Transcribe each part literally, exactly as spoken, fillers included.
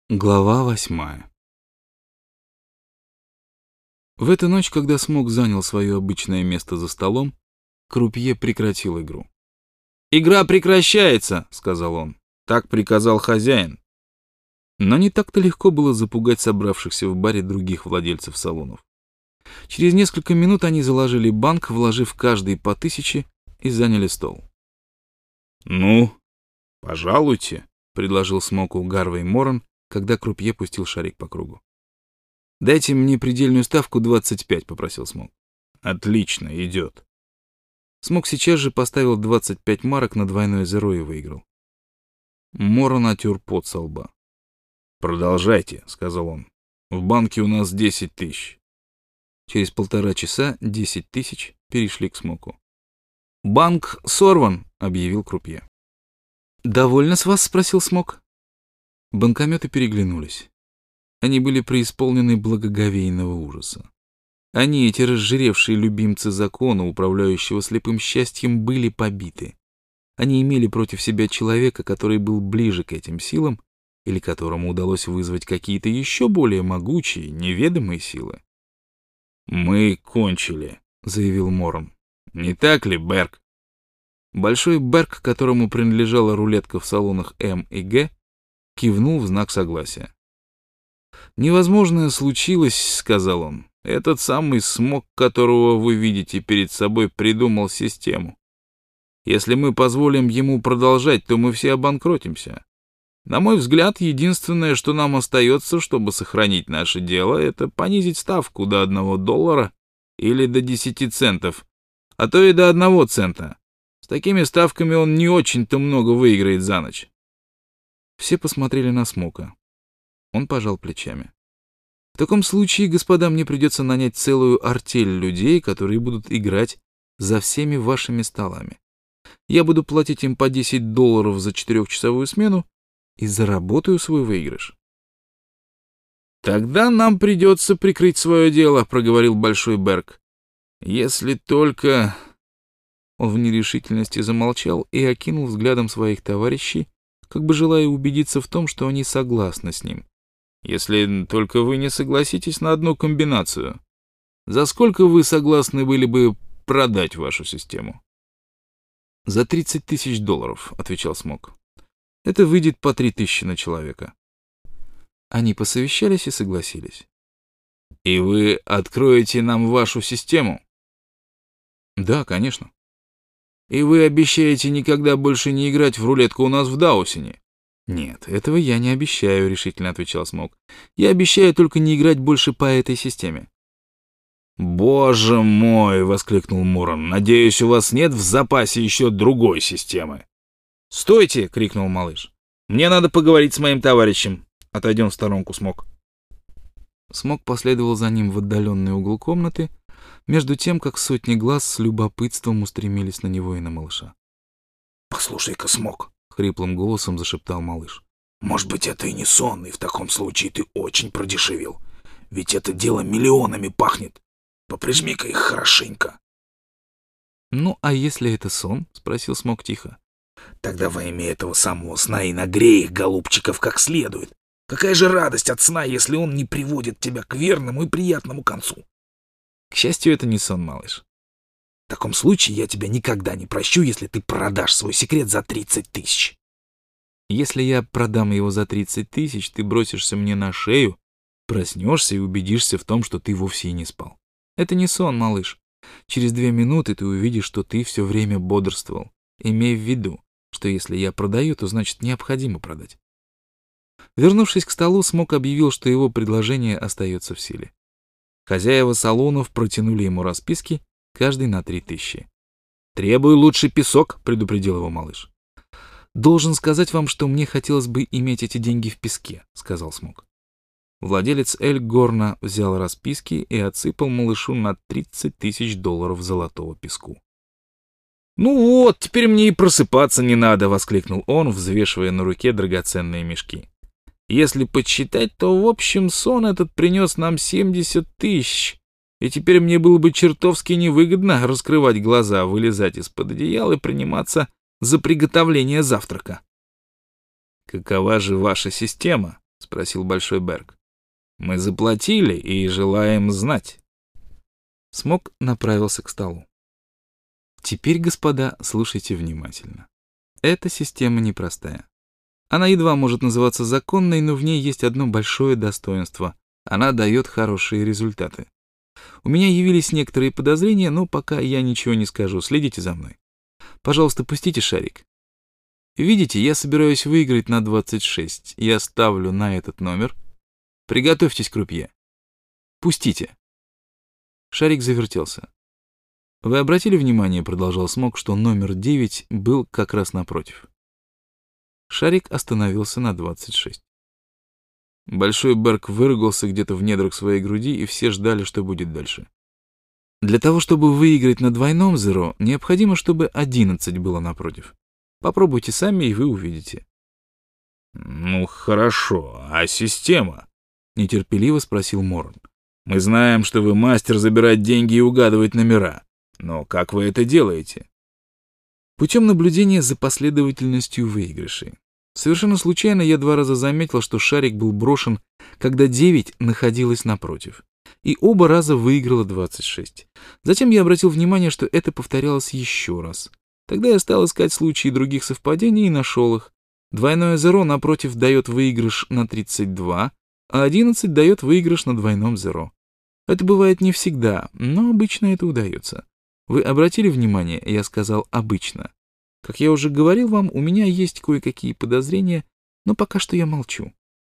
Глава восьмая. В эту ночь, когда Смок занял свое обычное место за столом, крупье прекратил игру. «Игра прекращается!» — сказал он. «Так приказал хозяин». Но не так-то легко было запугать собравшихся в баре других владельцев салонов. Через несколько минут они заложили банк, вложив каждый по тысяче, и заняли стол. «Ну, пожалуйте», — предложил Смоку Гарвей Моран, когда крупье пустил шарик по кругу. «Дайте мне предельную ставку двадцать пять», — попросил Смок. «Отлично, идет». Смок сейчас же поставил двадцать пять марок на двойное зеро и выиграл. Моран отер пот со лба. «Продолжайте», — сказал он. «В банке у нас десять тысяч». Через полтора часа десять тысяч перешли к Смоку. «Банк сорван», — объявил крупье. «Довольно с вас?» — спросил Смок. Банкометы переглянулись. Они были преисполнены благоговейного ужаса. Они, эти разжиревшие любимцы закона, управляющего слепым счастьем, были побиты. Они имели против себя человека, который был ближе к этим силам, или которому удалось вызвать какие-то еще более могучие, неведомые силы. «Мы кончили», — заявил Моран. «Не так ли, Берг?» Большой Берг, которому принадлежала рулетка в салонах М и Г, кивнул в знак согласия. «Невозможное случилось», — сказал он. «Этот самый Смок, которого вы видите перед собой, придумал систему. Если мы позволим ему продолжать, то мы все обанкротимся. На мой взгляд, единственное, что нам остается, чтобы сохранить наше дело, это понизить ставку до одного доллара или до десяти центов, а то и до одного цента. С такими ставками он не очень-то много выиграет за ночь». Все посмотрели на Смока. Он пожал плечами. «В таком случае, господа, мне придется нанять целую артель людей, которые будут играть за всеми вашими столами. Я буду платить им по десять долларов за четырехчасовую смену и заработаю свой выигрыш». «Тогда нам придется прикрыть свое дело», — проговорил Большой Берг. «Если только...» Он в нерешительности замолчал и окинул взглядом своих товарищей, как бы желая убедиться в том, что они согласны с ним. «Если только вы не согласитесь на одну комбинацию. За сколько вы согласны были бы продать вашу систему?» «За тридцать тысяч долларов», — отвечал Смок. «Это выйдет по три тысячи на человека». Они посовещались и согласились. «И вы откроете нам вашу систему?» «Да, конечно». «И вы обещаете никогда больше не играть в рулетку у нас в Даусине?» «Нет, этого я не обещаю», — решительно отвечал Смок. «Я обещаю только не играть больше по этой системе». «Боже мой!» — воскликнул Моран. «Надеюсь, у вас нет в запасе еще другой системы?» «Стойте!» — крикнул малыш. «Мне надо поговорить с моим товарищем. Отойдем в сторонку, Смок». Смок последовал за ним в отдаленный угол комнаты, между тем, как сотни глаз с любопытством устремились на него и на малыша. «Послушай-ка, Смок», — хриплым голосом зашептал малыш. «Может быть, это и не сон, и в таком случае ты очень продешевил. Ведь это дело миллионами пахнет. Поприжми-ка их хорошенько». «Ну, а если это сон?» — спросил Смок тихо. «Тогда во имя этого самого сна и нагрей их, голубчиков, как следует. Какая же радость от сна, если он не приводит тебя к верному и приятному концу?» «К счастью, это не сон, малыш». «В таком случае я тебя никогда не прощу, если ты продашь свой секрет за тридцать тысяч». «Если я продам его за тридцать тысяч, ты бросишься мне на шею, проснешься и убедишься в том, что ты вовсе и не спал. Это не сон, малыш. Через две минуты ты увидишь, что ты все время бодрствовал. Имей в виду, что если я продаю, то значит необходимо продать». Вернувшись к столу, Смок объявил, что его предложение остается в силе. Хозяева салонов протянули ему расписки, каждый на три тысячи. «Требую лучший песок», — предупредил его малыш. «Должен сказать вам, что мне хотелось бы иметь эти деньги в песке», — сказал Смок. Владелец Эль Горна взял расписки и отсыпал малышу на тридцать тысяч долларов золотого песку. «Ну вот, теперь мне и просыпаться не надо», — воскликнул он, взвешивая на руке драгоценные мешки. «Если подсчитать, то в общем сон этот принес нам семьдесят тысяч, и теперь мне было бы чертовски невыгодно раскрывать глаза, вылезать из-под одеяла и приниматься за приготовление завтрака». «Какова же ваша система?» — спросил Большой Берг. «Мы заплатили и желаем знать». Смок направился к столу. Теперь, господа, слушайте внимательно. Эта система непростая. Она едва может называться законной, но в ней есть одно большое достоинство. Она дает хорошие результаты. У меня явились некоторые подозрения, но пока я ничего не скажу. Следите за мной. Пожалуйста, пустите шарик. Видите, я собираюсь выиграть на двадцать шесть. Я ставлю на этот номер. Приготовьтесь, крупье. Пустите. Шарик завертелся. Вы обратили внимание, продолжал Смок, что номер девять был как раз напротив. Шарик остановился на двадцать шесть. Большой Берг выругался где-то в недрах своей груди, и все ждали, что будет дальше. Для того, чтобы выиграть на двойном зеро, необходимо, чтобы одиннадцать было напротив. Попробуйте сами, и вы увидите. «Ну, хорошо. А система?» — нетерпеливо спросил Морон. «Мы знаем, что вы мастер забирать деньги и угадывать номера. Но как вы это делаете?» Путем наблюдения за последовательностью выигрышей. Совершенно случайно я два раза заметил, что шарик был брошен, когда девять находилась напротив. И оба раза выиграла двадцать шесть. Затем я обратил внимание, что это повторялось еще раз. Тогда я стал искать случаи других совпадений и нашел их. Двойное зеро напротив дает выигрыш на тридцать два, а одиннадцать дает выигрыш на двойном зеро. Это бывает не всегда, но обычно это удается. Вы обратили внимание, я сказал «обычно». Как я уже говорил вам, у меня есть кое-какие подозрения, но пока что я молчу.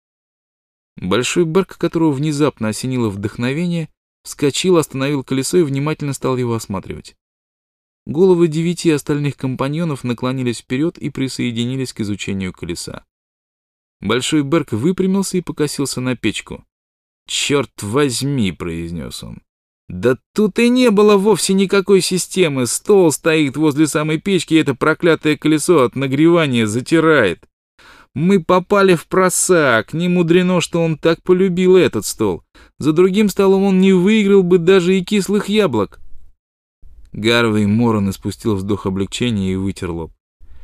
Большой Берг, которого внезапно осенило вдохновение, вскочил, остановил колесо и внимательно стал его осматривать. Головы девяти остальных компаньонов наклонились вперед и присоединились к изучению колеса. Большой Берг выпрямился и покосился на печку. «Черт возьми», — произнес он. «Да тут и не было вовсе никакой системы. Стол стоит возле самой печки, и это проклятое колесо от нагревания затирает. Мы попали в просак. Не мудрено, что он так полюбил этот стол. За другим столом он не выиграл бы даже и кислых яблок». Гарвей Морон испустил вздох облегчения и вытер лоб.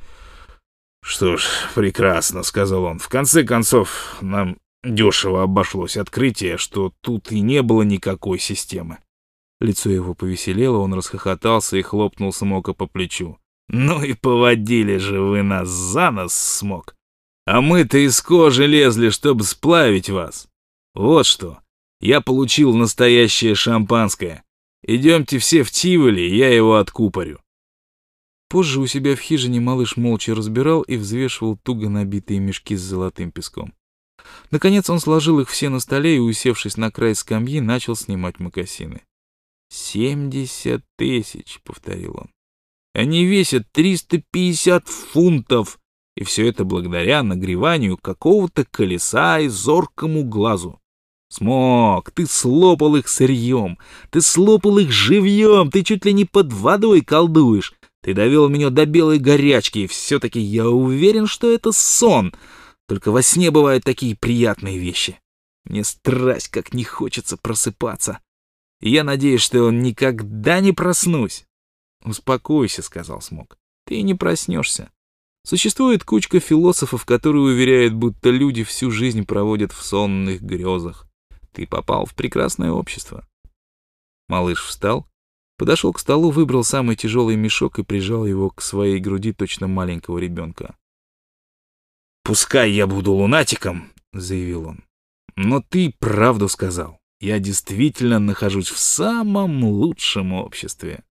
«Что ж, прекрасно», — сказал он. «В конце концов, нам дешево обошлось открытие, что тут и не было никакой системы». Лицо его повеселело, он расхохотался и хлопнул Смока по плечу. «Ну и поводили же вы нас за нос, Смок. А мы-то из кожи лезли, чтобы сплавить вас. Вот что, я получил настоящее шампанское. Идемте все в Тиволи, я его откупорю». Позже у себя в хижине малыш молча разбирал и взвешивал туго набитые мешки с золотым песком. Наконец он сложил их все на столе и, усевшись на край скамьи, начал снимать мокасины. «Семьдесят тысяч», — повторил он. «Они весят триста пятьдесят фунтов, и все это благодаря нагреванию какого-то колеса и зоркому глазу. Смок, ты слопал их сырьем, ты слопал их живьем, ты чуть ли не под водой колдуешь. Ты довел меня до белой горячки, и все-таки я уверен, что это сон. Только во сне бывают такие приятные вещи. Мне страсть, как не хочется просыпаться. И я надеюсь, что никогда не проснусь». «Успокойся», — сказал Смок. «Ты не проснешься. Существует кучка философов, которые уверяют, будто люди всю жизнь проводят в сонных грезах. Ты попал в прекрасное общество». Малыш встал, подошел к столу, выбрал самый тяжелый мешок и прижал его к своей груди точно маленького ребенка. «Пускай я буду лунатиком», — заявил он, — «но ты правду сказал. Я действительно нахожусь в самом лучшем обществе».